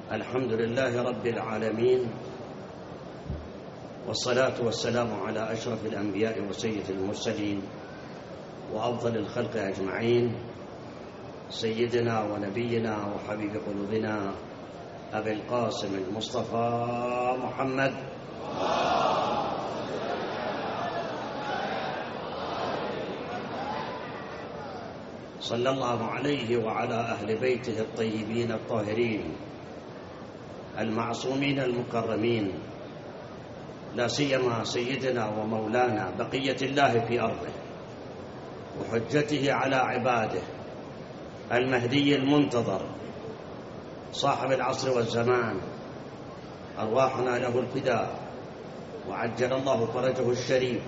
الحمد لله رب العالمين، والصلاة والسلام على أشرف الأنبياء وسيد المرسلين وأفضل الخلق أجمعين، سيدنا ونبينا وحبيب قلوبنا أبي القاسم المصطفى محمد صلى الله عليه وعلى أهل بيته الطيبين الطاهرين المعصومين المكرمين، لا سيما سيدنا ومولانا بقية الله في أرضه وحجته على عباده المهدي المنتظر صاحب العصر والزمان، أرواحنا له الفداء وعجل الله فرجه الشريف.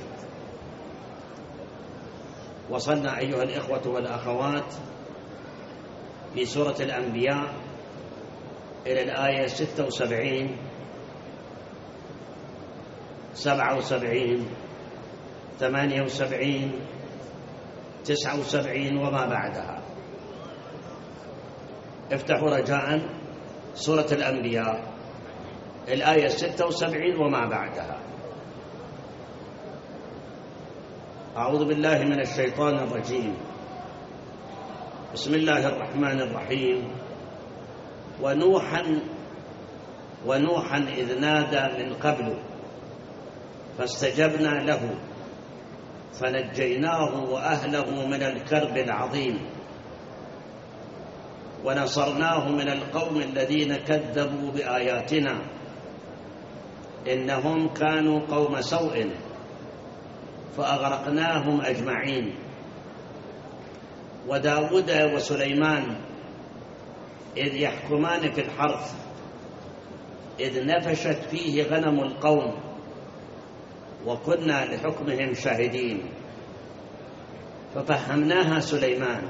وصلنا أيها الإخوة والأخوات في سورة الأنبياء إلى الآية 76 77 78 79 وما بعدها. افتحوا رجاء سورة الأنبياء الآية 76 وما بعدها. أعوذ بالله من الشيطان الرجيم. بسم الله الرحمن الرحيم. ونوحا إذ نادى من قبل فاستجبنا له فنجيناه وأهله من الكرب العظيم ونصرناه من القوم الذين كذبوا بآياتنا إنهم كانوا قوم سوء فأغرقناهم أجمعين. وداود وسليمان إذ يحكمان في الحرث إذ نفشت فيه غنم القوم وكنا لحكمهم شاهدين ففهمناها سليمان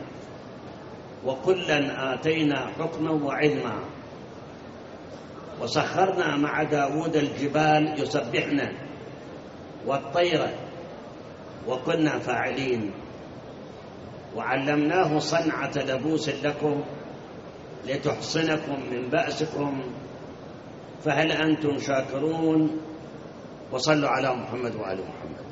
وكلا آتينا حكما وعلما وسخرنا مع داود الجبال يسبحنا والطير وكنا فاعلين وعلمناه صنعة لبوس لكم لتحصنكم من بأسكم فهل أنتم شاكرون؟ وصلوا على محمد وآل محمد.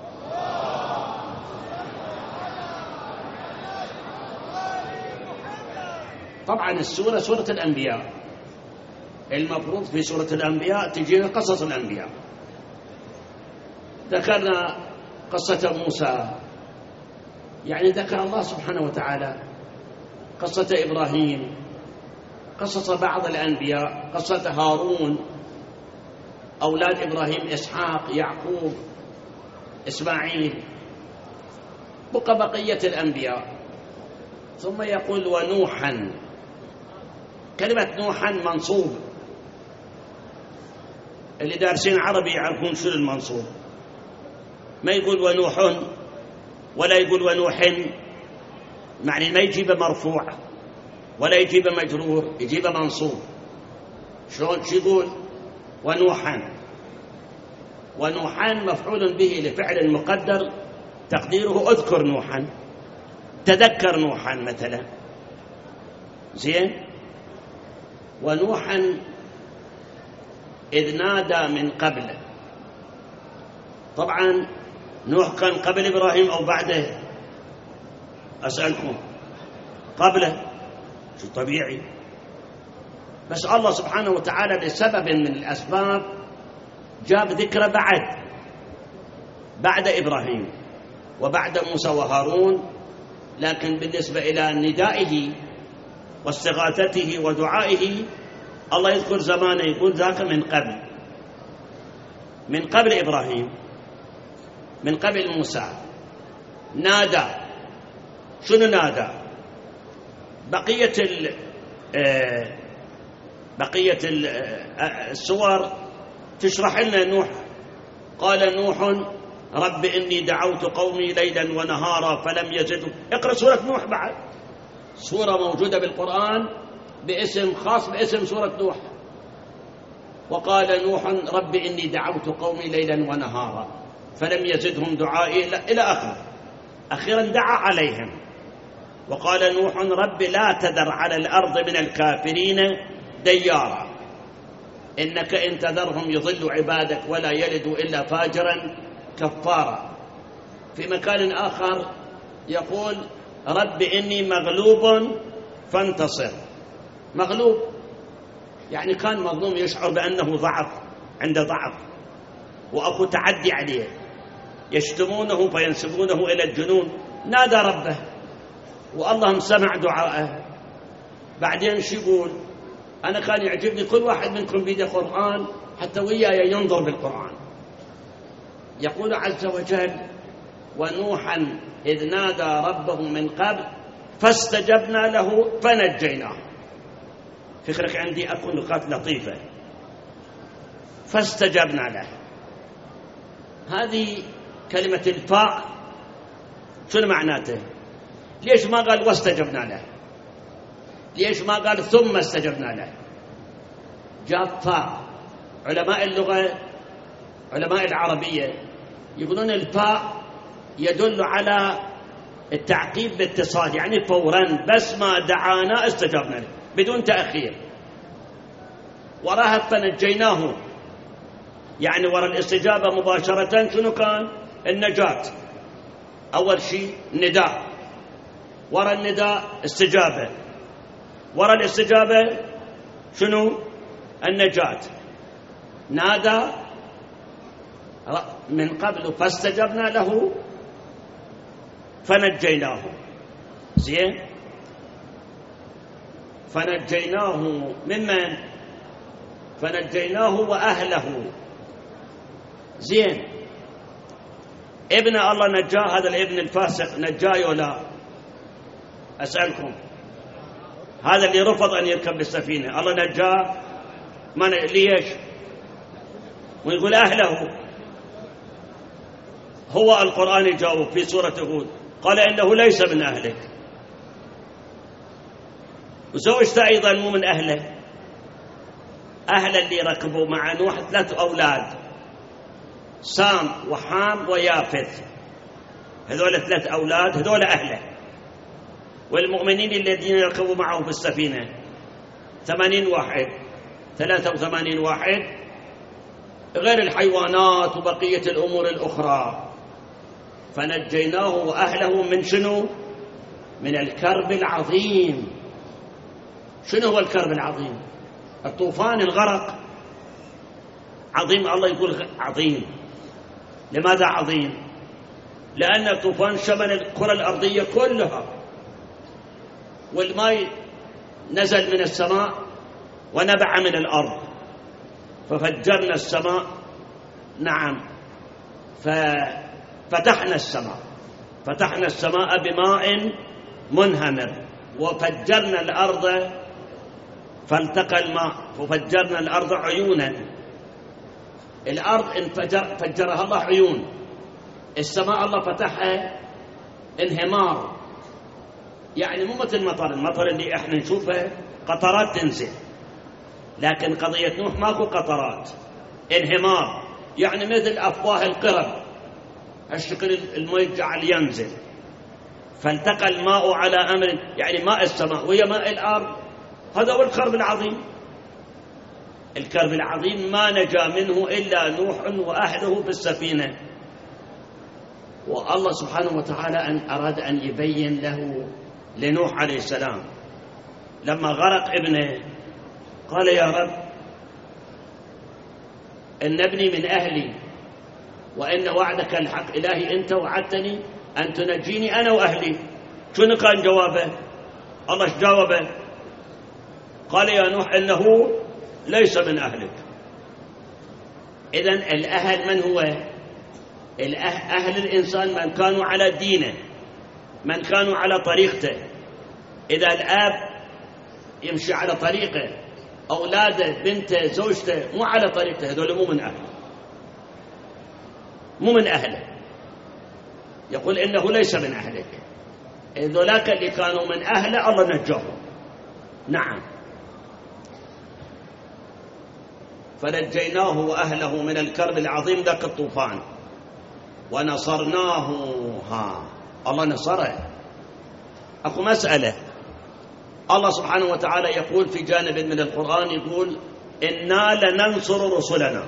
طبعا السورة سورة الأنبياء، المفروض في سورة الأنبياء تجينا قصص الأنبياء. ذكرنا قصة موسى، يعني ذكر الله سبحانه وتعالى قصة إبراهيم، قصة بعض الأنبياء، قصة هارون، أولاد إبراهيم إسحاق يعقوب إسماعيل، بقية الأنبياء. ثم يقول ونوحا. كلمة نوحا منصوب، اللي دارسين عربي يعرفون شو المنصوب. ما يقول ونوح ولا يقول ونوح، معني ما يجيب مرفوع ولا يجيب مجرور، يجيب منصوب. شلون؟ شو يقول؟ ونوحا. ونوحا مفعول به لفعل مقدر تقديره اذكر نوحا، تذكر نوحا مثلا. زين. ونوحا إذ نادى من قبل. طبعا نوح كان قبل إبراهيم أو بعده؟ أسألكم قبله، شو طبيعي. بس الله سبحانه وتعالى لسبب من الأسباب جاب ذكر بعد إبراهيم وبعد موسى وهارون، لكن بالنسبة إلى ندائه واستغاثته ودعائه الله يذكر زمانه، يقول ذاك من قبل إبراهيم، من قبل موسى. نادى. شنو نادى؟ بقية السور تشرح لنا نوح. قال نوح رب إني دعوت قومي ليلا ونهارا فلم يزدوا. اقرأ سورة نوح، بعد سورة موجودة بالقرآن باسم خاص باسم سورة نوح. وقال نوح رب إني دعوت قومي ليلا ونهارا فلم يزدهم دعائي إلى أخيرا دعا عليهم. وقال نوح رب لا تذر على الأرض من الكافرين ديارا. إنك إن تذرهم يضلوا عبادك ولا يلدوا إلا فاجرا كفارا. في مكان آخر يقول رب إني مغلوب فانتصر. مغلوب يعني كان مظلوم، يشعر بأنه ضعف، عنده ضعف، وأخو تعدي عليه، يشتمونه فينسبونه إلى الجنون. نادى ربه والله سمع دعاءه. بعدين شو يقول؟ أنا كان يعجبني كل واحد منكم بيده قرآن حتى وياي ينظر بالقرآن. يقول عز وجل ونوحا إذ نادى ربه من قبل فاستجبنا له فنجيناه. فكرك عندي أكون نقاط لطيفة. فاستجبنا له، هذه كلمة الفاء شنو معناته؟ ليش ما قال واستجبنا له؟ ليش ما قال ثم استجبنا له؟ جاء فاء. علماء اللغة، علماء العربية يقولون الفاء يدل على التعقيب باتصال، يعني فورا بس ما دعانا استجبنا له بدون تأخير. وراها فنجيناه، يعني ورا الاستجابة مباشرة شنو كان؟ النجاة. أول شيء نداء، ورا النداء استجابة، ورا الاستجابة شنو؟ النجاة. نادى من قبل فاستجبنا له فنجيناه. زين، فنجيناه ممن؟ فنجيناه وأهله. زين، ابن الله نجاه، هذا الابن الفاسق نجاه ولا؟ أسألكم، هذا اللي رفض أن يركب بالسفينة الله نجاه؟ ليش؟ ويقول أهله. هو القرآن يجاوب في سورة هود قال إنه ليس من أهلك، وزوجته أيضا مو من أهله. أهل اللي ركبوا مع نوح 3 أولاد، سام وحام ويافث، هذول 3 أولاد، هذول أهله. والمؤمنين الذين يركبوا معه في السفينة 80 واحد، 83 واحد، غير الحيوانات وبقية الأمور الأخرى. فنجيناه وأهله من شنو؟ من الكرب العظيم. شنو هو الكرب العظيم؟ الطوفان، الغرق. عظيم، الله يقول عظيم. لماذا عظيم؟ لأن الطوفان شمل الكرة الأرضية كلها، والماء نزل من السماء ونبع من الأرض، ففجرنا السماء. نعم، ففتحنا السماء بماء منهمر، وفجرنا الأرض فالتقى الماء، وفجرنا الأرض عيونا. الأرض فجرها الله عيون، السماء الله فتحها انهمار. يعني مو مثل المطر اللي احنا نشوفه قطرات تنزل، لكن قضية نوح ماكو قطرات، انهمار، يعني مثل أفواه القرب الشكل الماء جعل ينزل. فالتقى الماء على أمر، يعني ماء السماء ويا ماء الأرض. هذا هو الكرب العظيم. الكرب العظيم ما نجا منه إلا نوح وأهله بالسفينة. والله سبحانه وتعالى أن أراد أن يبين له لنوح عليه السلام لما غرق ابنه، قال يا رب إن ابني من أهلي وإن وعدك الحق. إلهي أنت وعدتني أن تنجيني أنا وأهلي. شنو كان جوابه؟ الله ايش جاوبه؟ قال يا نوح إنه ليس من أهلك. إذن الأهل من هو؟ أهل الإنسان من كانوا على دينه، من كانوا على طريقته. إذا الأب يمشي على طريقه، أولاده، بنته، زوجته مو على طريقته، هذول مو من أهله، مو من أهله. يقول إنه ليس من أهلك. ذولاك اللي كانوا من أهله الله نجاهم. نعم، فنجيناه وأهله من الكرب العظيم ذاك الطوفان ونصرناه. الله نصره. أكو مسألة، الله سبحانه وتعالى يقول في جانب من القرآن، يقول إنا لننصر رسلنا،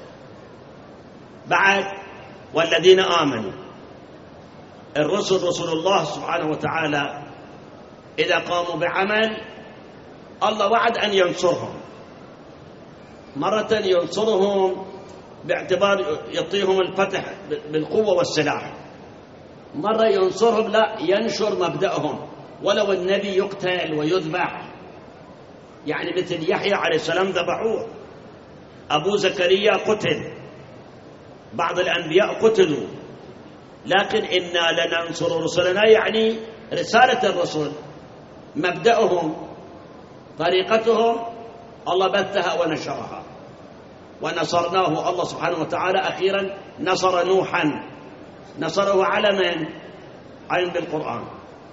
بعد والذين آمنوا. الرسل رسل الله سبحانه وتعالى إذا قاموا بعمل الله وعد أن ينصرهم، مرة ينصرهم باعتبار يعطيهم الفتح بالقوة والسلاح، مرة ينصرهم لا ينشر مبدأهم ولو النبي يقتل ويذبح، يعني مثل يحيى عليه السلام ذبحوه، أبو زكريا قتل، بعض الأنبياء قتلوا، لكن إنا لننصر رسلنا يعني رسالة الرسل مبدأهم طريقتهم الله بثها ونشرها. ونصرناه الله سبحانه وتعالى أخيرا نصر نوحا، نصره على من؟ عين بالقرآن.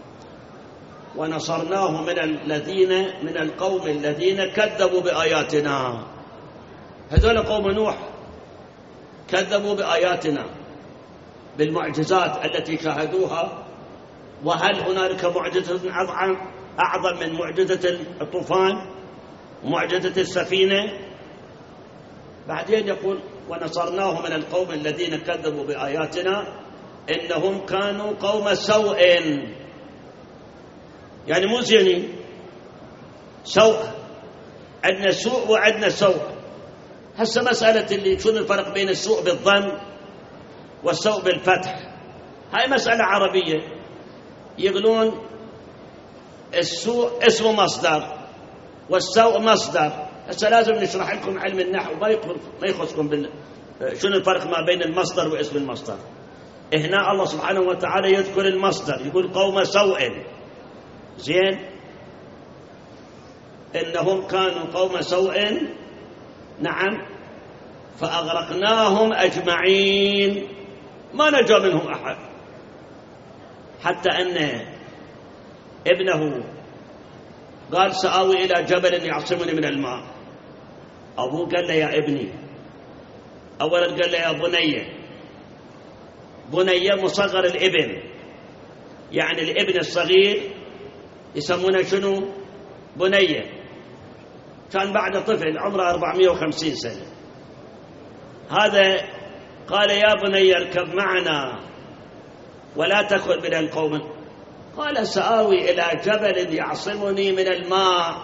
ونصرناه من القوم الذين كذبوا بآياتنا، هذول قوم نوح كذبوا بآياتنا بالمعجزات التي شاهدوها. وهل هنالك معجزة أعظم من معجزة الطوفان ومعجزة السفينة؟ بعدين يقول ونصرناه من القوم الذين كذبوا بآياتنا إنهم كانوا قوم سوء، يعني مو زينين، سوء، عندنا سوء وعندنا سوء. هسه مسألة اللي شنو الفرق بين السوء بالضم والسوء بالفتح، هاي مسألة عربية. يقولون السوء اسمه مصدر والسوء مصدر. هسه لازم نشرح لكم علم النحو، ما يخصكم شنو الفرق ما بين المصدر واسم المصدر. هنا الله سبحانه وتعالى يذكر المصدر، يقول قوم سوء، زين، إنهم كانوا قوم سوء، نعم، فأغرقناهم أجمعين، ما نجا منهم أحد، حتى أن ابنه قال سآوي إلى جبل يعصمني من الماء. أبوه قال له يا ابني، أولا قال له يا بني، بني مصغر الابن، يعني الابن الصغير يسمونه شنو؟ بنية. كان بعد طفل عمره 450 سنة. هذا قال يا بني اركب معنا ولا تكن من القوم. قال سآوي إلى جبل يعصمني من الماء.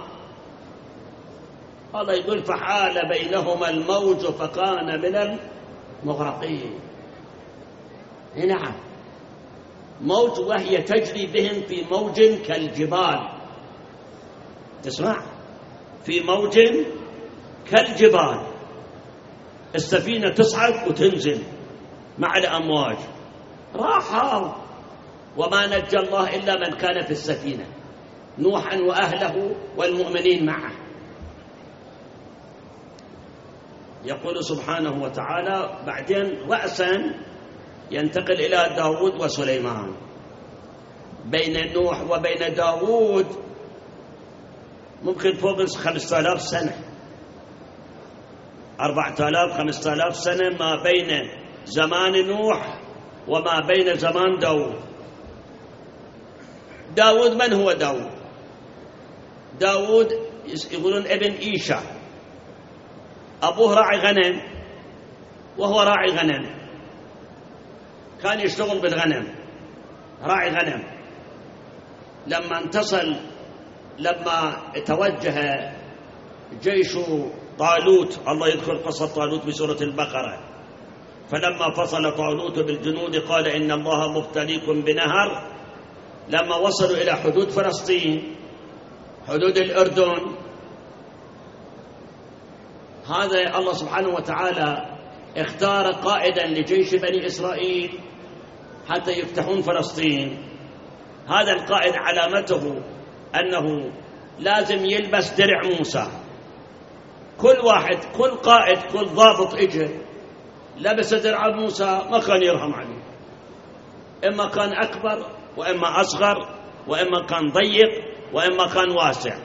الله يقول فحال بينهما الموج فكان من المغرقين. نعم، موج وهي تجري بهم في موج كالجبال، تسمع، في موج كالجبال، السفينة تصعد وتنزل مع الأمواج. راحوا وما نجى الله إلا من كان في السفينة، نوحا وأهله والمؤمنين معه. يقول سبحانه وتعالى بعدين رأسا ينتقل إلى داود وسليمان. بين نوح وبين داود ممكن فوق 5000 سنة، 4000 5000 سنة ما بين زمان نوح وما بين زمان داود. داود من هو داود؟ داود يقولون ابن إيشا، أبوه راعي غنم وهو راعي غنم، كان يشتغل بالغنم، راعي غنم. لما توجه جيش طالوت، الله يذكر قصة طالوت بسورة البقرة، فلما فصل طالوت بالجنود قال إن الله مبتليكم بنهر. لما وصلوا إلى حدود فلسطين، حدود الأردن، هذا الله سبحانه وتعالى اختار قائدا لجيش بني إسرائيل حتى يفتحون فلسطين. هذا القائد علامته أنه لازم يلبس درع موسى. كل واحد، كل قائد، كل ضابط اجى لبس درع موسى ما كان يرهم عليه، إما كان أكبر وإما أصغر وإما كان ضيق وإما كان واسع.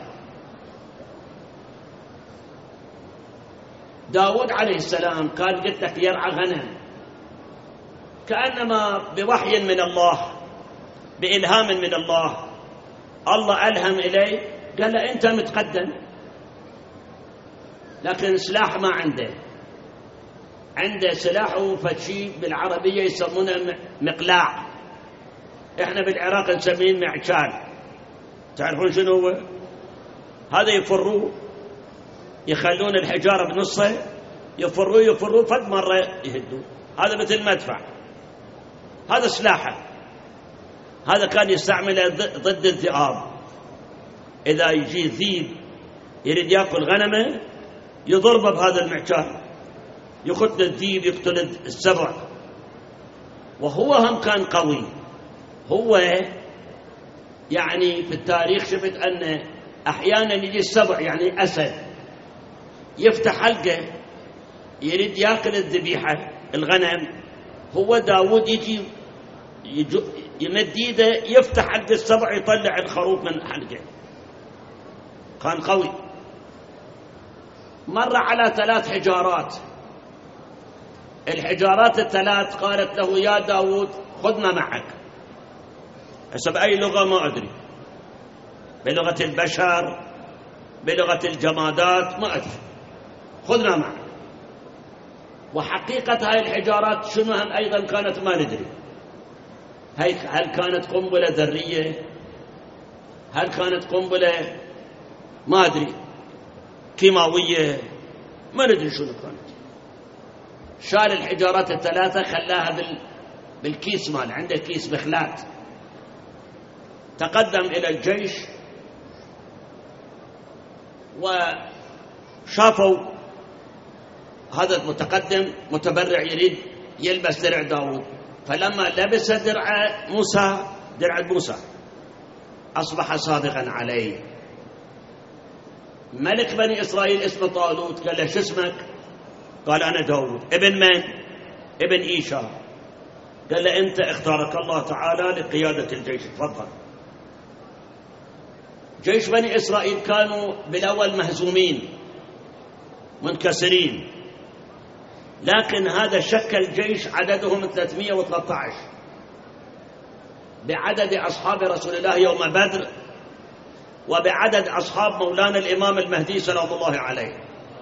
داود عليه السلام كان قلت لك يرعى غنم، كأنما بوحي من الله، بإلهام من الله، الله ألهم إليه قال له أنت متقدم، لكن سلاح ما عنده. عنده سلاحه فشي بالعربية يسمونه مقلاع، احنا بالعراق نسميه معشال. تعرفون شنو هو؟ هذا يفروه، يخلون الحجارة بنصه، يفروه فد مرة يهدوه. هذا مثل مدفع، هذا سلاحه. هذا كان يستعمله ضد الذئاب. إذا يجي ذيب يريد يأكل غنمه يضربه بهذا المعشار، يقتل الذيب، يقتل السبع. وهو هم كان قوي. هو يعني في التاريخ شفت أن أحيانا يجي السبع يعني أسد يفتح حلقه يريد يأكل الذبيحة الغنم، هو داود يجي يمد يده يفتح حلق السبع يطلع الخروف من حلقه. كان قوي. مر على 3 حجارات. الحجارات ال3 قالت له يا داود خذ ما معك. حسب أي لغة ما أدري، بلغة البشر، بلغة الجمادات ما أدري، خذ ما معك. وحقيقة هاي الحجارات شنو هم أيضا كانت ما ندري. هل كانت قنبلة ذرية؟ هل كانت قنبلة ما أدري كيماوية؟ ما ندري شنو كانت. شال الحجارات ال3 خلاها بالكيس مال، عنده كيس بخلات. تقدم إلى الجيش وشافوا هذا المتقدم متبرع يريد يلبس درع داود، فلما لبس درع موسى أصبح سابقا عليه. ملك بني إسرائيل اسمه طالوت، قال له شو اسمك؟ قال أنا داود. ابن من؟ ابن إيشا. قال له أنت اختارك الله تعالى لقيادة الجيش، تفضل. جيش بني إسرائيل كانوا بالأول مهزومين منكسرين، لكن هذا شكل جيش عددهم 313 بعدد أصحاب رسول الله يوم بدر، وبعدد أصحاب مولانا الإمام المهدي سلام الله عليه.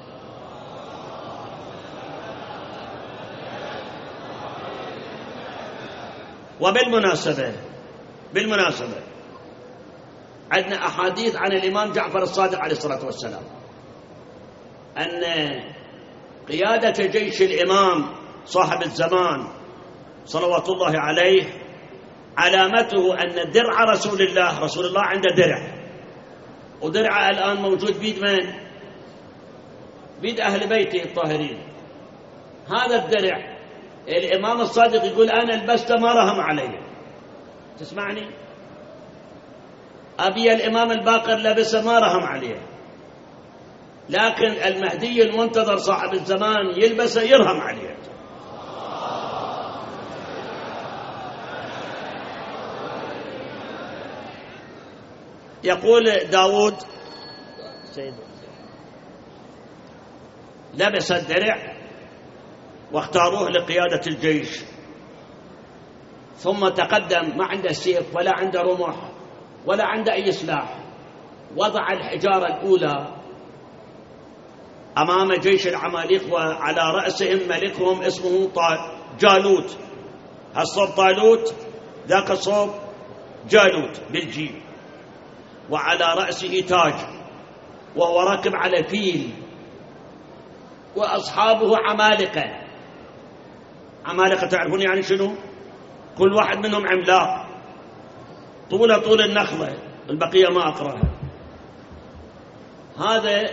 وبالمناسبة عندنا أحاديث عن الإمام جعفر الصادق عليه الصلاة والسلام أن قيادة جيش الإمام صاحب الزمان صلوات الله عليه علامته أن درع رسول الله عنده درع، ودرعه الآن موجود بيد من؟ بيد أهل بيته الطاهرين. هذا الدرع الإمام الصادق يقول أنا لبسته ما رهم علي. تسمعني؟ أبي الإمام الباقر لبسه ما رهم عليه، لكن المهدي المنتظر صاحب الزمان يلبسه يرهم عليه. يقول داود لبس الدرع واختاروه لقيادة الجيش، ثم تقدم. ما عنده سيف ولا عنده رمح ولا عنده أي سلاح. وضع الحجارة الأولى أمام جيش العماليق، وعلى رأسهم ملكهم اسمه جالوت. هالصوب طالوت، ذاك الصوب جالوت بالجيم، وعلى رأسه تاج، وهو راكب على فيل، وأصحابه عمالقة. عمالقة تعرفون يعني شنو؟ كل واحد منهم عملاق، طول النخلة، البقية ما أقرأها. هذا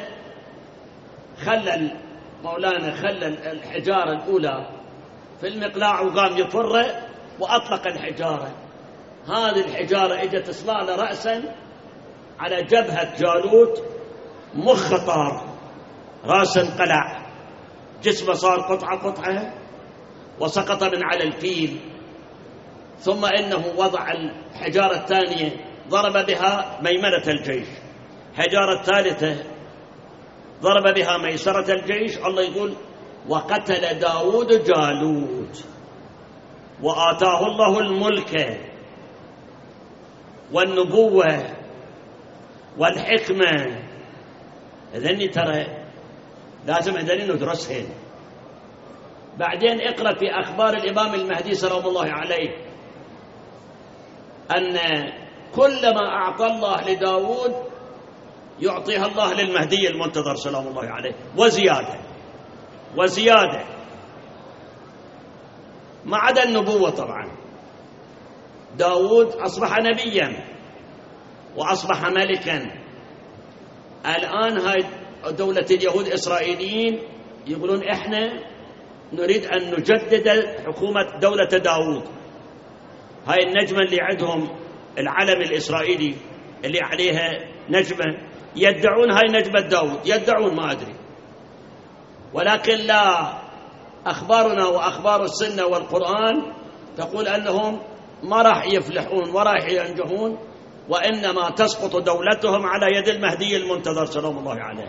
مولانا خلى الحجارة الأولى في المقلاع وقام يفره وأطلق الحجارة. هذه الحجارة اجت تصلال رأسا على جبهة جالوت، مخ طار، رأسا انقلع، جسمه صار قطعة وسقط من على الفيل. ثم إنه وضع الحجارة الثانية ضرب بها ميمنة الجيش، حجارة الثالثة ضرب بها ميسرة الجيش. الله يقول وقتل داود جالوت وآتاه الله الملك والنبوة والحكمة. إذن ترى لازم عندنا ندرسهن. بعدين اقرأ في أخبار الإمام المهدي سلام الله عليه أن كلما أعطى الله لداود يعطيها الله للمهدي المنتظر سلام الله عليه، وزيادة ما عدا النبوة. طبعا داود أصبح نبيا وأصبح ملكا. الآن هاي دولة اليهود إسرائيليين يقولون إحنا نريد أن نجدد حكومة دولة داود. هاي النجمة اللي عندهم العلم الإسرائيلي اللي عليها نجمة، يدعون هاي نجمة داود، يدعون ما أدري، ولكن لا، أخبارنا وأخبار السنة والقرآن تقول أنهم ما راح يفلحون ولا راح ينجحون، وإنما تسقط دولتهم على يد المهدي المنتظر سلام الله عليه.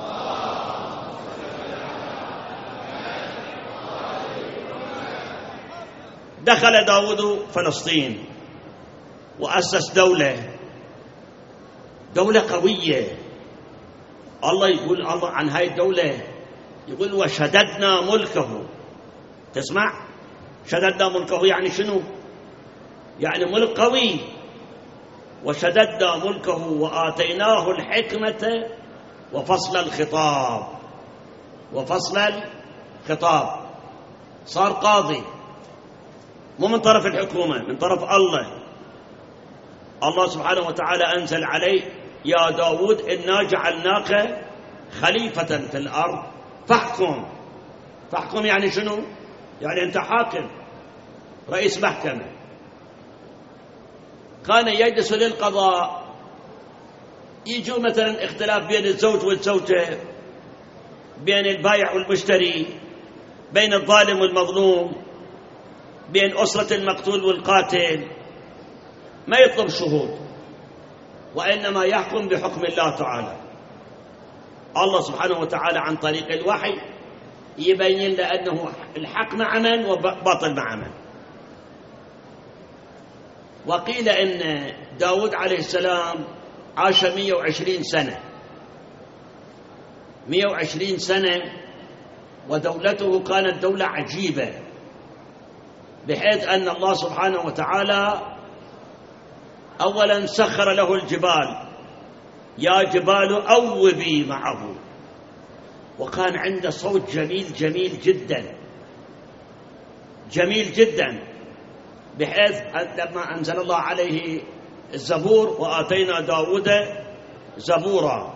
دخل داود فلسطين وأسس دولة قوية. الله يقول الله عن هاي الدولة، يقول وشددنا ملكه. تسمع؟ شددنا ملكه يعني شنو؟ يعني ملك قوي. وشددنا ملكه وآتيناه الحكمة وفصل الخطاب. صار قاضي، مو من طرف الحكومة، من طرف الله سبحانه وتعالى أنزل عليه يا داود إنا جعلناك خليفة في الأرض فاحكم يعني شنو؟ يعني أنت حاكم، رئيس محكمة. كان يجلس للقضاء، يجوا مثلا اختلاف بين الزوج والزوجة، بين البائع والمشتري، بين الظالم والمظلوم، بين أسرة المقتول والقاتل، ما يطلب شهود، وإنما يحكم بحكم الله تعالى. الله سبحانه وتعالى عن طريق الوحي يبين لأنه الحق مع من وباطل مع من. وقيل إن داود عليه السلام عاش 120 سنة، 120 سنة، ودولته كانت دولة عجيبة، بحيث أن الله سبحانه وتعالى أولا سخر له الجبال، يا جبال أوبي معه، وكان عنده صوت جميل جدا، بحيث لما أنزل الله عليه الزبور وآتينا داود زبورا،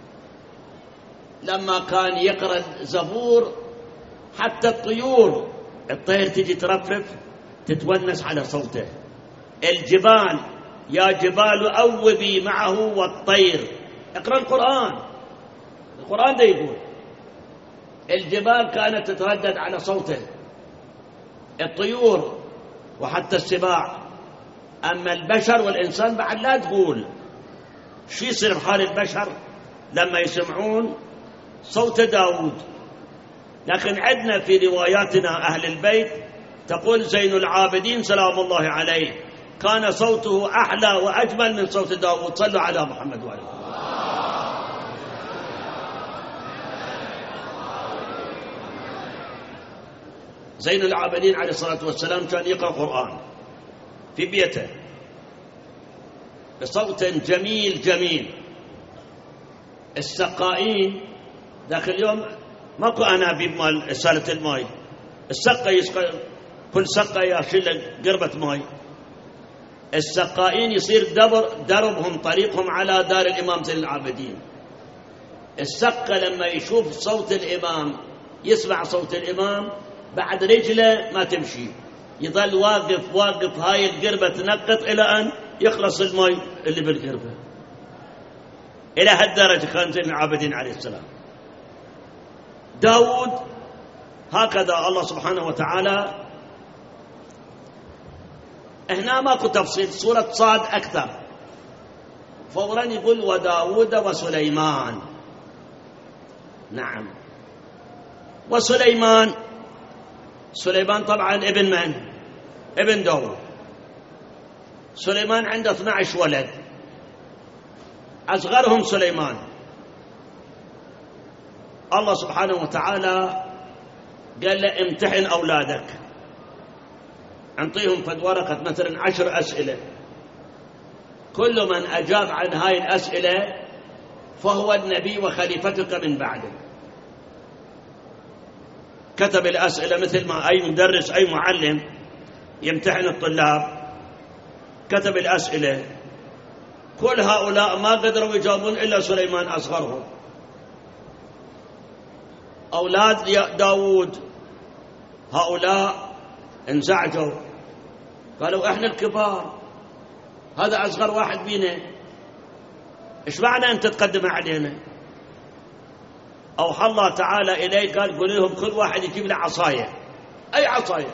لما كان يقرأ الزبور حتى الطير تجي ترفرف تتونس على صوته. الجبال يا جبال أوبي معه والطير. اقرأ القرآن ده يقول الجبال كانت تتردد على صوته، الطيور وحتى السباع. أما البشر والإنسان بعد لا تقول شو يصير بحال البشر لما يسمعون صوت داود. لكن عندنا في رواياتنا أهل البيت تقول زين العابدين سلام الله عليه كان صوته أحلى وأجمل من صوت داود. صلوا على محمد وعليه. زين العابدين عليه الصلاة والسلام كان يقرأ قرآن في بيته بصوت جميل. السقائين ذاك اليوم ماكو أنابيب مال سالة الماء، السقة يسقى كل سقة يشيل قربة ماء. السقائين يصير دربهم طريقهم على دار الإمام زين العابدين. السقة لما يشوف صوت الإمام، يسمع صوت الإمام، بعد رجله ما تمشي، يظل واقف هاي القربة تنقط إلى أن يخلص الماء اللي بالقربة. إلى هالدرجة كان زين العابدين عليه السلام. داود هكذا الله سبحانه وتعالى. هنا ماكو تفصيل، سورة صاد أكثر، فورا يقول وداود وسليمان. نعم، وسليمان طبعا ابن من؟ ابن داود. سليمان عنده 12 ولد، أصغرهم سليمان، الله سبحانه وتعالى قال له امتحن أولادك، أعطيهم فد ورقة مثلا 10 أسئلة، كل من أجاب عن هاي الأسئلة فهو النبي وخليفتك من بعده. كتب الأسئلة مثل ما أي مدرس أي معلم يمتحن الطلاب، كتب الأسئلة. كل هؤلاء ما قدروا يجاوبون إلا سليمان أصغرهم. أولاد داود هؤلاء انزعجوا، قالوا إحنا الكبار، هذا أصغر واحد بينا، إيش معنى أنت تقدم علينا؟ أوحى الله تعالى إليه قال قل لهم كل واحد يجيب له عصاية، أي عصاية،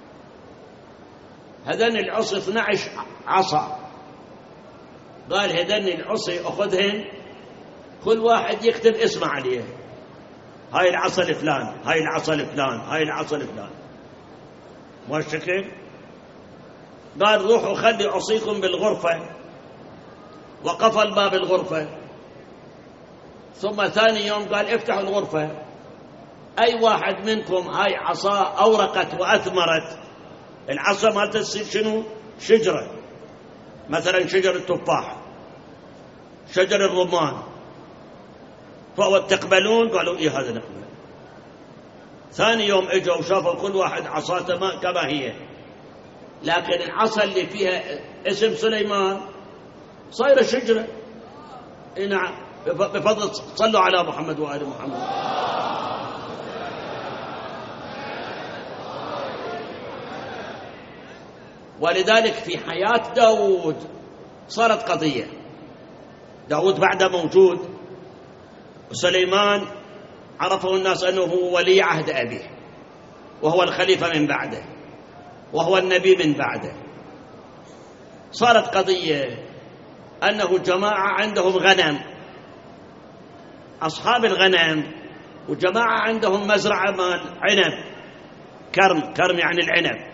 هذين العصي 12 عصا، قال هذين العصي أخذهن كل واحد يكتب اسمه عليه، هاي العصا الفلان، هاي العصا الفلان، هاي العصا الفلان، ما الشكل. قال روحوا خلي عصيكم بالغرفة، وقفل باب الغرفة. ثم ثاني يوم قال افتحوا الغرفة، أي واحد منكم هاي عصا أورقت وأثمرت، العصا ما تصير شنو؟ شجرة، مثلا شجر التفاح، شجر الرمان، فهو تقبلون؟ قالوا إيه هذا نقبل. ثاني يوم اجوا وشافوا كل واحد عصاته كما هي، لكن العصا اللي فيها اسم سليمان صايرة شجرة. نعم، بفضل صلوا على محمد وآل محمد. ولذلك في حياة داود صارت قضية، داود بعده موجود، وسليمان عرفه الناس أنه هو ولي عهد أبيه، وهو الخليفة من بعده، وهو النبي من بعده. صارت قضية أنه جماعة عندهم غنم، أصحاب الغنم، وجماعة عندهم مزرعة مال عنب، كرم يعني العنب.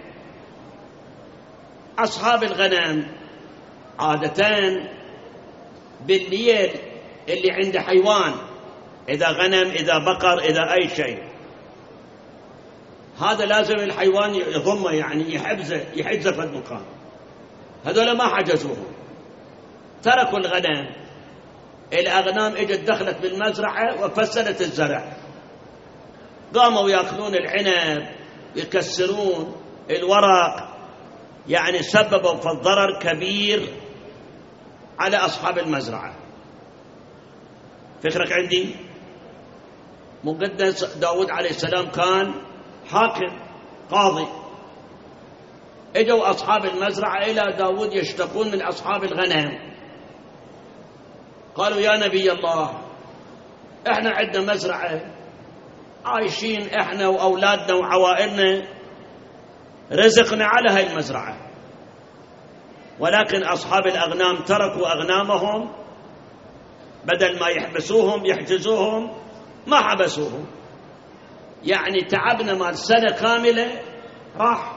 أصحاب الغنم عادة بالليل اللي عنده حيوان، إذا غنم إذا بقر إذا أي شيء، هذا لازم الحيوان يضمه، يعني يحجزه في المكان. هذول ما حجزوه، تركوا الغنم. الأغنام اجت دخلت بالمزرعة وفسدت الزرع، قاموا يأكلون العنب، يكسرون الورق، يعني سببوا في الضرر كبير على أصحاب المزرعة. فكرك عندي؟ مقدس داود عليه السلام كان حاكم قاضي، اجوا أصحاب المزرعة إلى داود يشتكون من أصحاب الغنم، قالوا يا نبي الله احنا عندنا مزرعة عايشين احنا وأولادنا وعوائلنا، رزقنا على هاي المزرعة، ولكن أصحاب الأغنام تركوا أغنامهم، بدل ما يحبسوهم يحجزوهم ما حبسوهم، يعني تعبنا مال سنة كاملة راح.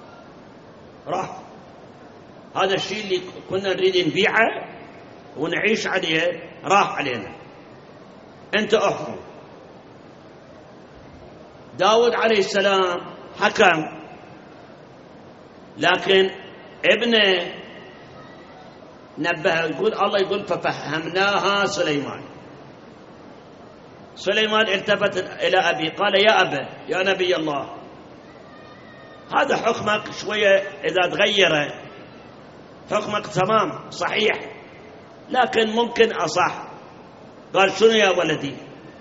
هذا الشيء اللي كنا نريد نبيعه ونعيش عليه راح علينا، أنت أحكم. داود عليه السلام حكم، لكن ابنه نبه، يقول الله يقول ففهمناها سليمان. سليمان التفت إلى أبي قال يا أبا يا نبي الله، هذا حكمك شوية إذا تغيره، حكمك تمام صحيح لكن ممكن أصح. قال شنو يا ولدي؟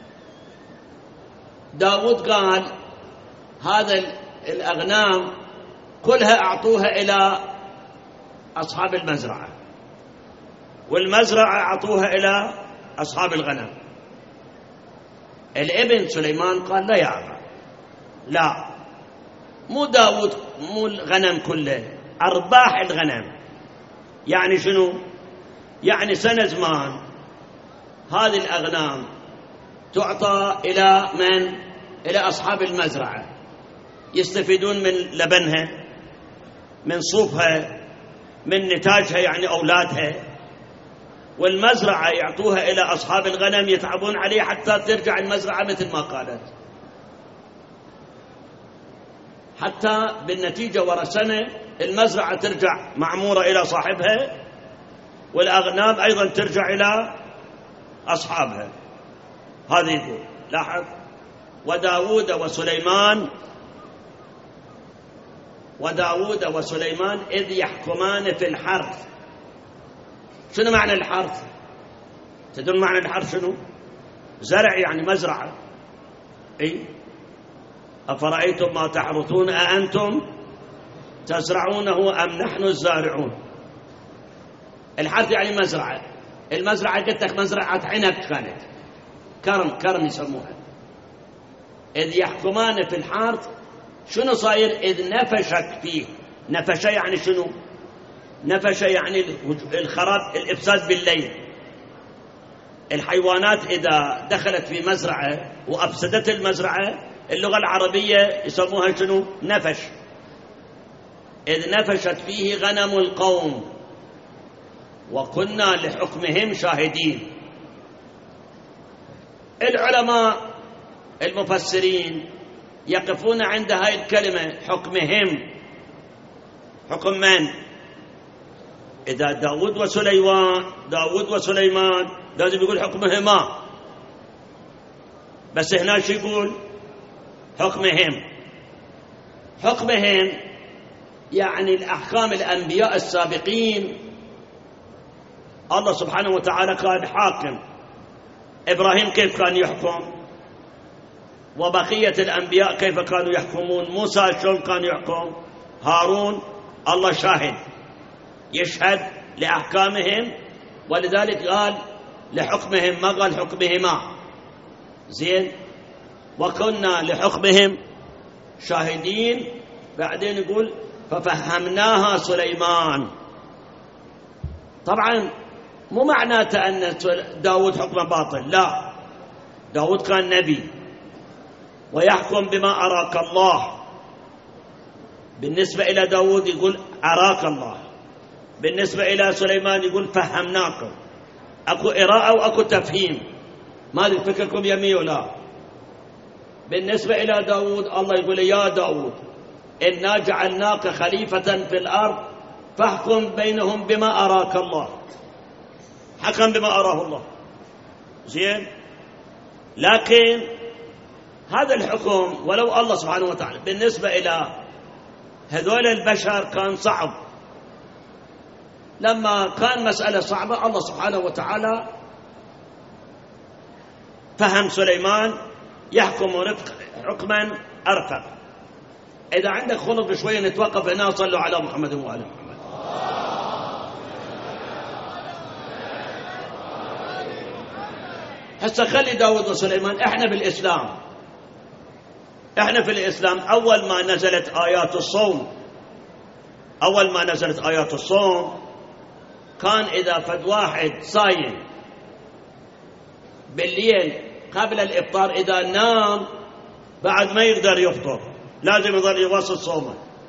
داود قال هذا الأغنام كلها أعطوها إلى أصحاب المزرعة، والمزرعة أعطوها إلى أصحاب الغنم. الابن سليمان قال لا يا أبا، لا، مو داود، مو الغنم كله، أرباح الغنم. يعني شنو؟ يعني سنة زمان هذه الأغنام تعطى إلى من؟ إلى أصحاب المزرعة، يستفيدون من لبنها، من صوفها، من نتاجها يعني أولادها. والمزرعة يعطوها إلى أصحاب الغنم يتعبون عليه حتى ترجع المزرعة مثل ما قالت، حتى بالنتيجة ورا سنة المزرعة ترجع معمورة إلى صاحبها، والأغنام أيضا ترجع إلى أصحابها. هذا يقول لاحظ: وداود وسليمان إذ يحكمان في الحرث. شنو معنى الحرث؟ تدرون معنى الحرث شنو؟ زرع، يعني مزرعة. أي أفرأيتم ما تحرثون أأنتم تزرعونه أم نحن الزارعون. الحرث يعني مزرعة. المزرعة قلت لك مزرعة عنب كانت، كرم يسموها. إذ يحكمان في الحرث، شنو صاير؟ إذ نفشت فيه. نفش يعني شنو؟ نفش يعني الخراب، الإفساد بالليل. الحيوانات إذا دخلت في مزرعة وأفسدت المزرعة، اللغة العربية يسموها شنو؟ نفش. إذ نفشت فيه غنم القوم وكنا لحكمهم شاهدين. العلماء المفسرين يقفون عند هاي الكلمة حكمهم. حكم من؟ إذا داود وسليمان لازم يقول حكمهما، بس هنا شو يقول؟ حكمهم يعني الأحكام الأنبياء السابقين. الله سبحانه وتعالى كان حاكم. إبراهيم كيف كان يحكم؟ وبقية الأنبياء كيف كانوا يحكمون؟ موسى شلون كان يحكم؟ هارون الله شاهد يشهد لأحكامهم، ولذلك قال لحكمهم، ما قال حكمهما. زين، وكنا لحكمهم شاهدين. بعدين يقول ففهمناها سليمان. طبعا مو معناته أن داود حكمه باطل، لا، داود كان نبي ويحكم بما أراك الله. بالنسبة إلى داود يقول أراك الله، بالنسبة إلى سليمان يقول فهمناكم. أكو إراءة وأكو تفهيم، ما أدري فكركم يمي ولا. بالنسبة إلى داود الله يقول يا داود إنا جعلناك خليفة في الأرض فاحكم بينهم بما أراك الله. حكم بما أراه الله. زين، لكن هذا الحكم ولو الله سبحانه وتعالى بالنسبة إلى هذول البشر كان صعب. لما كان مسألة صعبة الله سبحانه وتعالى فهم سليمان يحكم حكما أرفق. إذا عندك خلق شوية نتوقف هنا. صلوا على محمد وآل محمد. هسه خلي داود وسليمان. احنا في الإسلام أول ما نزلت آيات الصوم كان إذا فد واحد صايم بالليل قبل الإفطار، إذا نام بعد ما يقدر يفطر، لازم يظل يواصل صومه،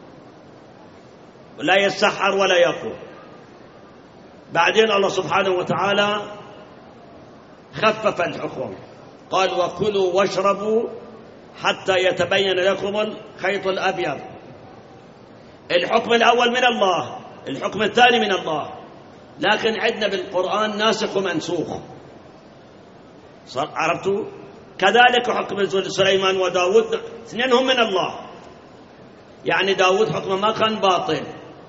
ولا يسحر ولا يأكل. بعدين الله سبحانه وتعالى خفف الحكم، قال وكلوا واشربوا حتى يتبين لكم الخيط الأبيض. الحكم الأول من الله، الحكم الثاني من الله، لكن عندنا بالقرآن ناسخ ومنسوخ. عرفتوا؟ كذلك حكم سليمان وداود اثنينهم من الله. يعني داود حكمه ما كان باطل،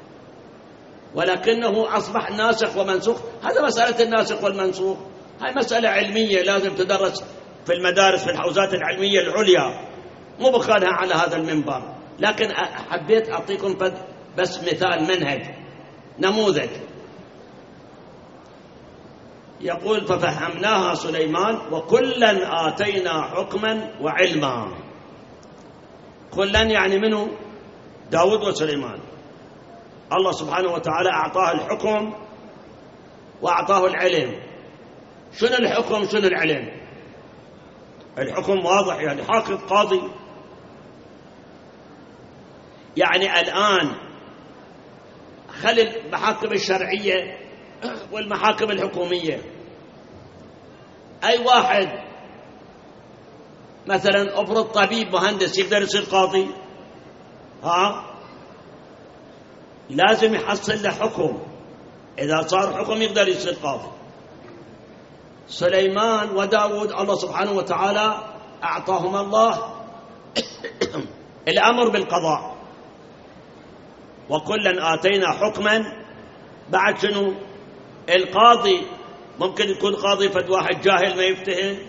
ولكنه أصبح ناسخ ومنسوخ. هذا مسألة الناسخ والمنسوخ، هاي مسألة علمية لازم تدرس في المدارس في الحوزات العلمية العليا، مو بخانها على هذا المنبر. لكن حبيت أعطيكم بس مثال، منهج، نموذج. يقول ففهمناها سليمان وكلا آتينا حكما وعلما. كلا يعني منه؟ داود وسليمان. الله سبحانه وتعالى أعطاه الحكم وأعطاه العلم. شنو الحكم شنو العلم؟ الحكم واضح، يعني حاكم قاضي. يعني الآن خلي المحاكم الشرعية والمحاكم الحكومية. أي واحد مثلا أفرض طبيب مهندس يقدر يصير قاضي؟ لازم يحصل له حكم، إذا صار حكم يقدر يصير قاضي. سليمان وداود الله سبحانه وتعالى أعطاهما الله الأمر بالقضاء، وكلا آتينا حكما. بعد شنو؟ القاضي ممكن يكون قاضي فد واحد جاهل ما يفتهم.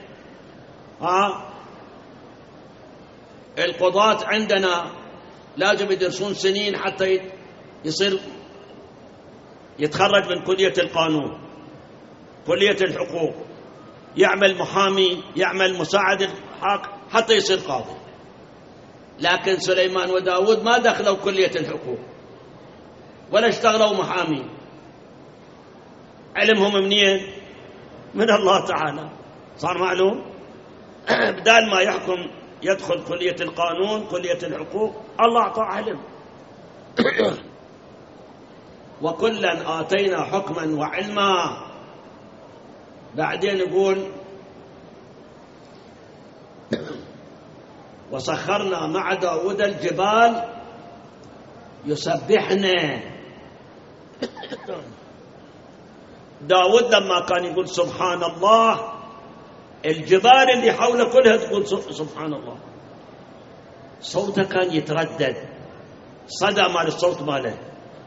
القضاة عندنا لازم يدرسون سنين حتى يصير يتخرج من كلية القانون، كلية الحقوق، يعمل محامي، يعمل مساعد الحاكم حتى يصير قاضي. لكن سليمان وداود ما دخلوا كلية الحقوق ولا اشتغلوا محامي، علمهم منين؟ من الله تعالى. صار معلوم بدال ما يحكم يدخل كلية القانون كلية الحقوق، الله أعطاه علم. وكلا آتينا حكما وعلما. بعدين يقول وسخرنا مع داود الجبال يسبحنا. داود لما كان يقول سبحان الله، الجبال اللي حوله كلها تقول سبحان الله. صوته كان يتردد، صدى مال الصوت ماله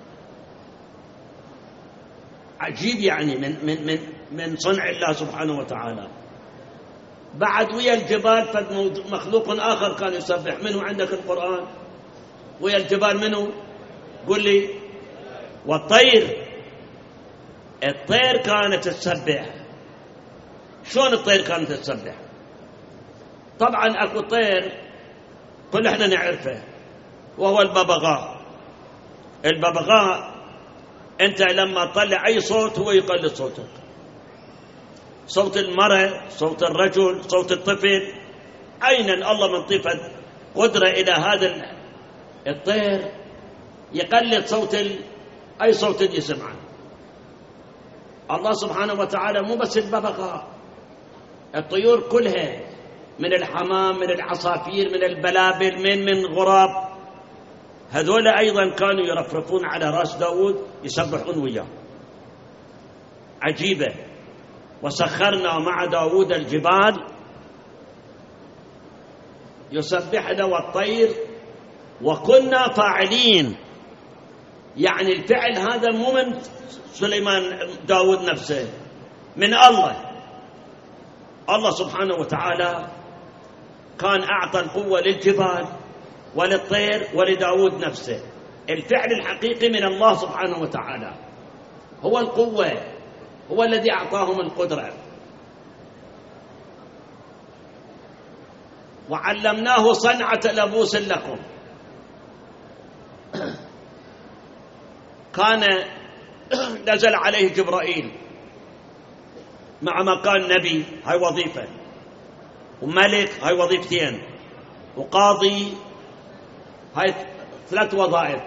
عجيب، يعني من صنع الله سبحانه وتعالى. بعد ويا الجبال مخلوق آخر كان يسبح. منه عندك القرآن؟ ويا الجبال منه؟ قل لي. والطير، الطير كانت تسبح. شلون الطير كانت تسبح؟ طبعا اكو طير كل احنا نعرفه وهو الببغاء. الببغاء انت لما تطلع اي صوت هو يقلد صوتك، صوت المرأة، صوت الرجل، صوت الطفل. أين الله من طيفة قدرة إلى هذا الطير يقلد صوت أي صوت يسمعه. الله سبحانه وتعالى مو بس الببغاء، الطيور كلها، من الحمام، من العصافير، من البلابل، من غراب، هذول أيضا كانوا يرفرفون على رأس داود يسبحون وياه. عجيبة. وسخرنا مع داود الجبال يسبحنا والطير وكنا فاعلين. يعني الفعل هذا مو من سليمان داود نفسه، من الله. الله سبحانه وتعالى كان أعطى القوة للجبال وللطير ولداود نفسه. الفعل الحقيقي من الله سبحانه وتعالى، هو القوة، هو الذي أعطاهم القدرة. وعلمناه صنعة لبوس لكم. كان نزل عليه جبرائيل مع ما كان نبي، هاي وظيفة، وملك، هاي وظيفتين، وقاضي، هاي 3 وظائف،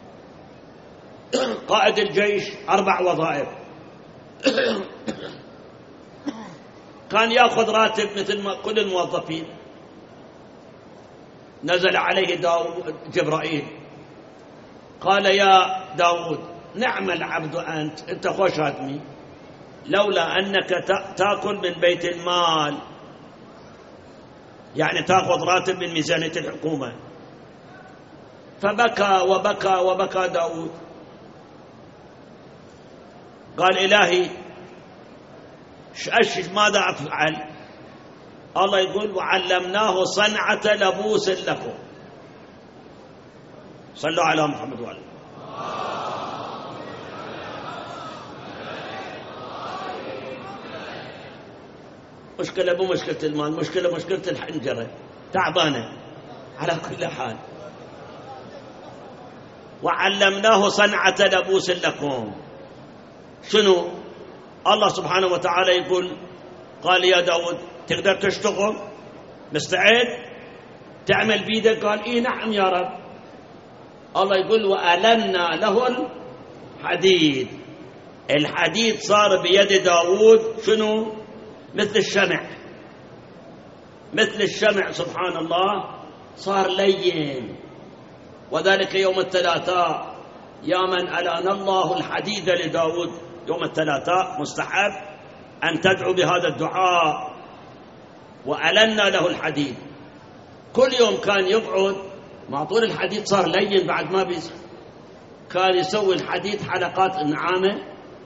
قائد الجيش 4 وظائف. كان يأخذ راتب مثل ما كل الموظفين. نزل عليه جبرائيل قال يا داود نعم العبد أنت خوش هاتمي، لولا أنك تأكل من بيت المال، يعني تأخذ راتب من ميزانية الحكومة. فبكى وبكى وبكى داود، قال إلهي ماذا أفعل؟ الله يقول وعلمناه صنعة لبوس لكم. صلوا على محمد وعلى. مشكلة مو مشكلة المال، مشكلة الحنجرة تعبانة. على كل حال وعلمناه صنعة لبوس لكم. شنو؟ الله سبحانه وتعالى يقول قال يا داود تقدر تشتغل؟ مستعد تعمل بيدك؟ قال إيه نعم يا رب. الله يقول وألنا له الحديد. الحديد صار بيد داود شنو؟ مثل الشمع، مثل الشمع سبحان الله، صار لين. وذلك يوم الثلاثاء يا من ألان الله الحديد لداود، يوم الثلاثاء مستحب أن تدعو بهذا الدعاء، وألنا له الحديد. كل يوم كان يقعد مع طول الحديد صار لين بعد ما بيسخن، كان يسوي الحديد حلقات النعامة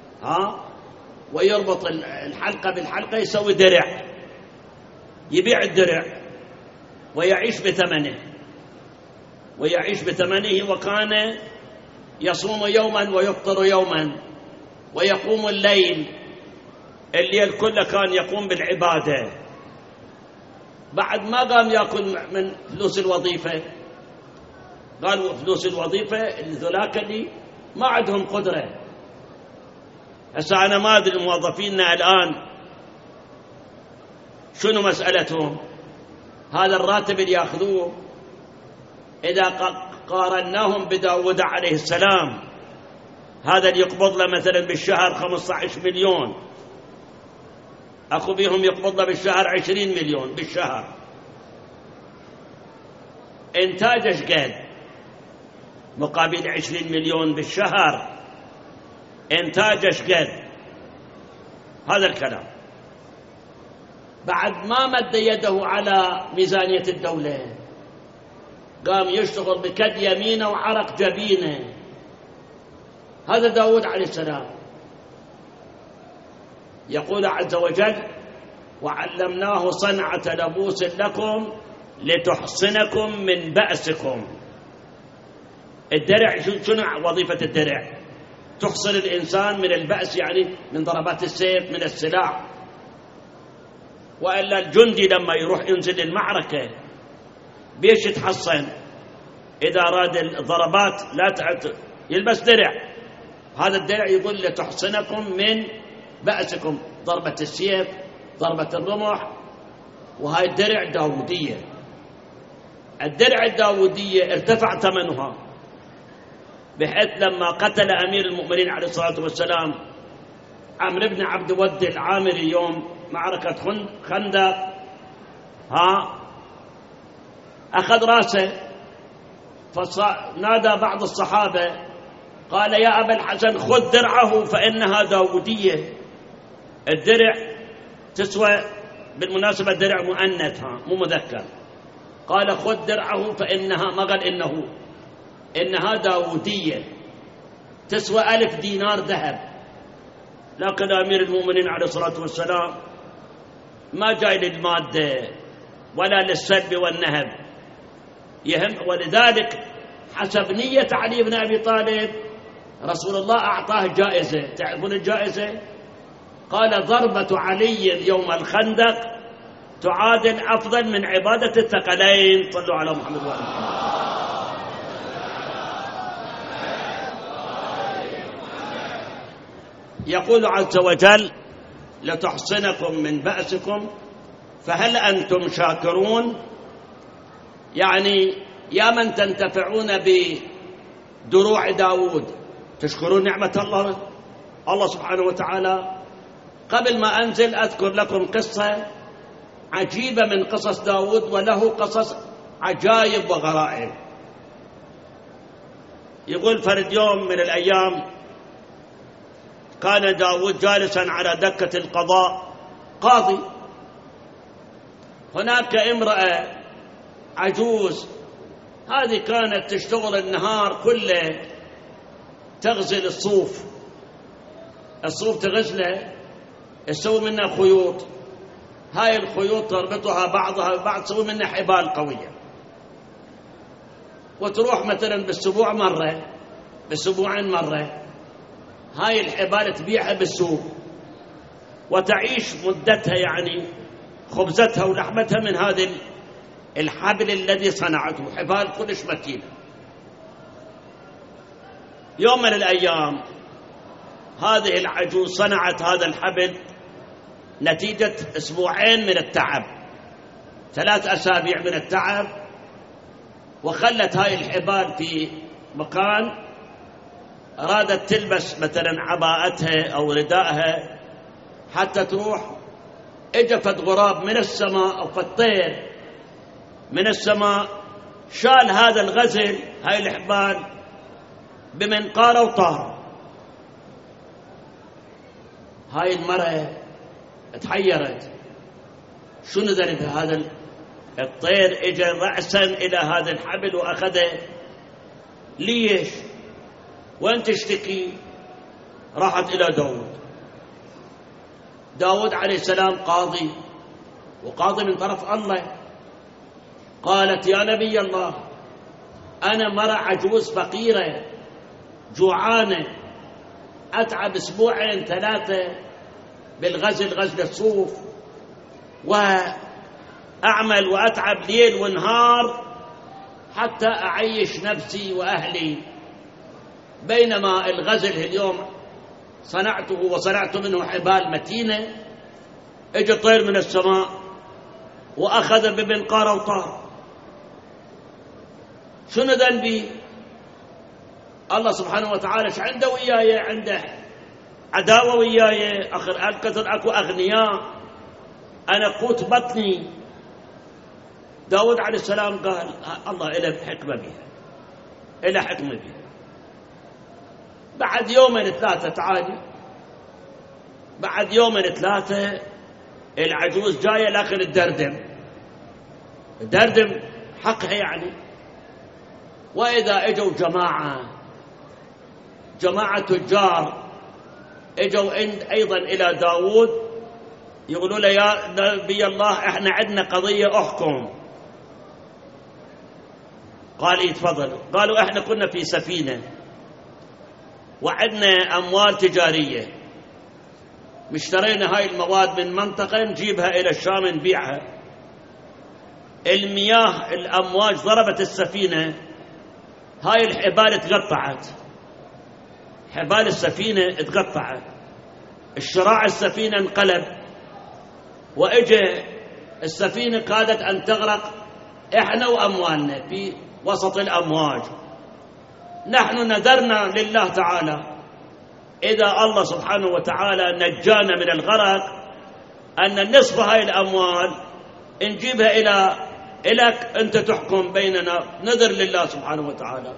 ويربط الحلقة بالحلقة، يسوي درع، يبيع الدرع ويعيش بثمنه، ويعيش بثمنه. وكان يصوم يوما ويفطر يوما ويقوم الليل كله كان يقوم بالعبادة. بعد ما قام يأكل من فلوس الوظيفة، قالوا فلوس الوظيفة ذولاك اللي ما عندهم قدرة. هسه أنا ما أدري موظفينا الآن شنو مسألتهم. هذا الراتب اللي يأخذوه إذا قارناهم بداود عليه السلام، هذا اللي يقبض له مثلا بالشهر 15 مليون، أخو بيهم يقبض له بالشهر 20 مليون بالشهر. إنتاجه قد مقابل 20 مليون بالشهر، إنتاجه قد هذا الكلام. بعد ما مد يده على ميزانية الدولة، قام يشتغل بكد يمينه وعرق جبينه. هذا داود عليه السلام. يقول عز وجل: وعلمناه صنعة لبوس لكم لتحصنكم من بأسكم. الدرع شنو وظيفة الدرع؟ تحصن الإنسان من البأس، يعني من ضربات السيف، من السلاح. وإلا الجندي لما يروح ينزل المعركة بيش يتحصن؟ إذا أراد الضربات لا يلبس درع. هذا الدرع يقول لتحصنكم من بأسكم، ضربة السيف، ضربة الرمح. وهاي الدرع داودية. الدرع الداودية ارتفع ثمنها، بحيث لما قتل أمير المؤمنين عليه الصلاة والسلام عمرو بن عبد ود العامري يوم معركة خندق، أخذ رأسه، فنادى بعض الصحابة قال: يا أبا الحسن خذ درعه فإنها داودية. الدرع تسوى، بالمناسبة درع مؤنث مو مذكر. قال: خذ درعه فإنها، ما قال إنها داودية، تسوى 1000 دينار ذهب. لكن أمير المؤمنين عليه الصلاة والسلام ما جاي للمادة ولا للسلب والنهب يهم. ولذلك حسب نية علي بن أبي طالب رسول الله أعطاه جائزة. تعرفون الجائزة؟ قال: ضربة علي يوم الخندق تعادل أفضل من عبادة الثقلين. صلوا على محمد وعلى محمد. يقول عز وجل: لتحصنكم من بأسكم فهل أنتم شاكرون؟ يعني يا من تنتفعون بدروع داود، تشكرون نعمة الله سبحانه وتعالى. قبل ما أنزل أذكر لكم قصة عجيبة من قصص داود، وله قصص عجائب وغرائب. يقول فرد يوم من الأيام كان داود جالسا على دكة القضاء قاضي. هناك امرأة عجوز، هذه كانت تشتغل النهار كله تغزل الصوف تغزله، تسوي منها خيوط. هاي الخيوط تربطها بعضها ببعض، تسوي منها حبال قوية، وتروح مثلا بالأسبوع مرة، بالأسبوعين مرة. هاي الحبال تبيعها بالسوق وتعيش مدتها، يعني خبزتها ولحمتها من هذا الحبل الذي صنعته، حبال كلش متينة. يوم من الأيام هذه العجوز صنعت هذا الحبل نتيجة 2 أسبوع من التعب، 3 أسابيع من التعب، وخلت هاي الحبال في مكان أرادت تلبس مثلا عباءتها أو رداءها حتى تروح، اجفت غراب من السماء أو فطير من السماء، شال هذا الغزل هاي الحبال بمنقاره وطار. هاي المرأة تحيرت، شنو ذنب هذا الطير؟ اجى رأسا إلى هذا الحبل وأخذه، ليش؟ وين تشتكي؟ راحت إلى داود عليه السلام قاضي، وقاضي من طرف الله. قالت يا نبي الله، أنا مرأة عجوز فقيرة جوعانة، أتعب 2 3 بالغزل، غزل الصوف، وأعمل وأتعب ليل ونهار حتى أعيش نفسي وأهلي، بينما الغزل اليوم صنعته وصنعت منه حبال متينة، اجى طير من السماء وأخذ بمنقاره وطار. شنو ذنبي؟ الله سبحانه وتعالى ايش عنده وياي؟ عنده عداوة وياي؟ آخر الكثر أكو أغنياء، أنا قوت بطني. داود عليه السلام قال الله إله حكمة بها، إله حكمة بها. بعد 2 3 تعالي، بعد 2 3 العجوز جاية لكن الدردم حقها يعني. وإذا اجوا جماعة تجار اجوا أيضا إلى داود، يقولوا له يا نبي الله احنا عندنا قضية احكم. قال يتفضلوا. قالوا احنا كنا في سفينة وعندنا أموال تجارية، اشترينا هاي المواد من منطقة نجيبها إلى الشام نبيعها. المياه الأمواج ضربت السفينة، هاي الحبال تقطعت، حبال السفينة تقطعت، الشراع السفينة انقلب، وإجا السفينة كادت أن تغرق إحنا وأموالنا في وسط الأمواج. نحن نذرنا لله تعالى إذا الله سبحانه وتعالى نجانا من الغرق أن نصف هاي الأموال نجيبها إليك أنت تحكم بيننا، نذر لله سبحانه وتعالى.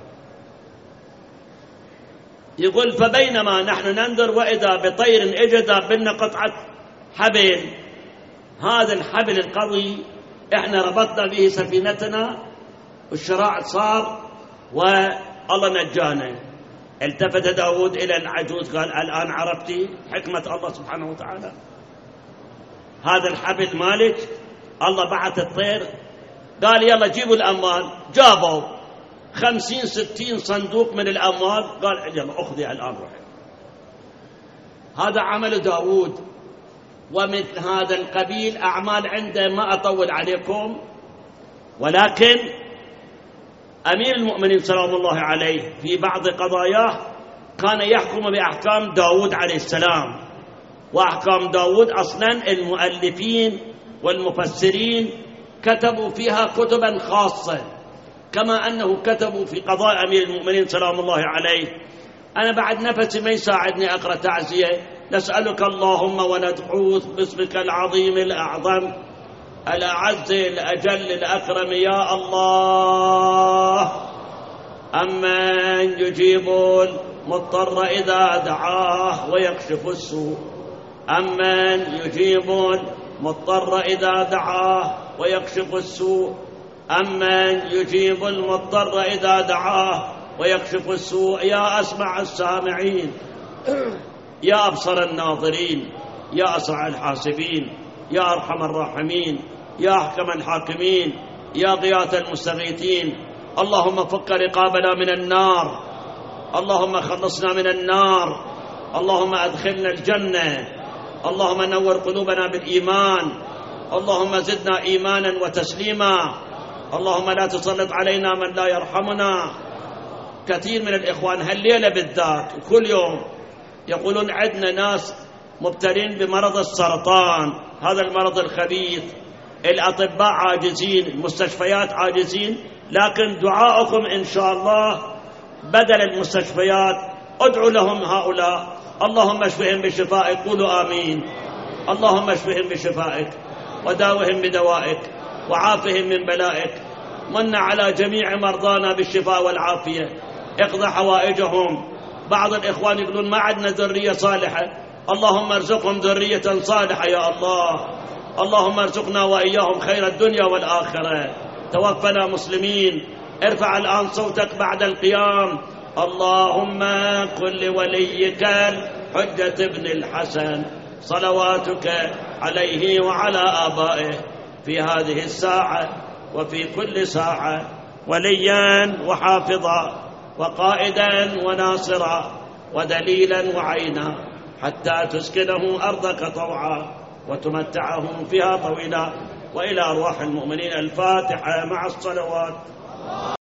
يقول فبينما نحن ننظر وإذا بطير اجد بنا قطعة حبل، هذا الحبل القوي احنا ربطنا به سفينتنا والشراع صار والله نجانا. التفت داود إلى العجوز قال الآن عرفتي حكمة الله سبحانه وتعالى؟ هذا الحبل مالك، الله بعث الطير قال يلا جيبوا الأموال، جابوا 50 60 صندوق من الأموال، قال يلا أخذي الآن روحي. هذا عمل داود، ومثل هذا القبيل أعمال عنده. ما أطول عليكم، ولكن أمير المؤمنين سلام الله عليه في بعض قضاياه كان يحكم بأحكام داود عليه السلام، وأحكام داود أصلا المؤلفين والمفسرين كتبوا فيها كتبا خاصة، كما أنه كتبوا في قضاء أمير المؤمنين سلام الله عليه. أنا بعد نفسي ما يساعدني أقرأ تعزية. نسألك اللهم وندعوك باسمك العظيم الأعظم الأعز الأجل الأكرم يا الله، أمن يجيب المضطر إذا دعاه ويكشف السوء، أمن يجيب المضطر إذا دعاه ويكشف السوء، أمن يجيب المضطر إذا دعاه ويكشف السوء. يا أسمع السامعين، يا أبصر الناظرين، يا أسرع الحاسبين، يا أرحم الراحمين، يا أحكم الحاكمين، يا غياث المستغيثين. اللهم فك رقابنا من النار، اللهم خلصنا من النار، اللهم أدخلنا الجنة، اللهم نور قلوبنا بالإيمان، اللهم زدنا إيمانا وتسليما، اللهم لا تسلط علينا من لا يرحمنا. كثير من الإخوان هالليلة بالذات وكل يوم يقولون عندنا ناس مبتلين بمرض السرطان، هذا المرض الخبيث، الأطباء عاجزين، المستشفيات عاجزين، لكن دعاءكم إن شاء الله بدل المستشفيات ادعوا لهم هؤلاء، اللهم اشفهم بشفائك، قولوا آمين. اللهم اشفهم بشفائك وداوهم بدوائك وعافهم من بلائك، من على جميع مرضانا بالشفاء والعافية، اقضى حوائجهم. بعض الإخوان يقولون ما عندنا ذرية صالحة، اللهم ارزقهم ذرية صالحة يا الله، اللهم ارزقنا وإياهم خير الدنيا والآخرة. توفنا مسلمين. ارفع الآن صوتك بعد القيام، اللهم قل لوليك الحجة بن الحسن صلواتك عليه وعلى آبائه في هذه الساعة وفي كل ساعة وليا وحافظا وقائدا وناصرا ودليلا وعينا، حتى تسكنه أرضك طوعا وتمتعهم فيها طويلا. وإلى أرواح المؤمنين الفاتحة مع الصلوات.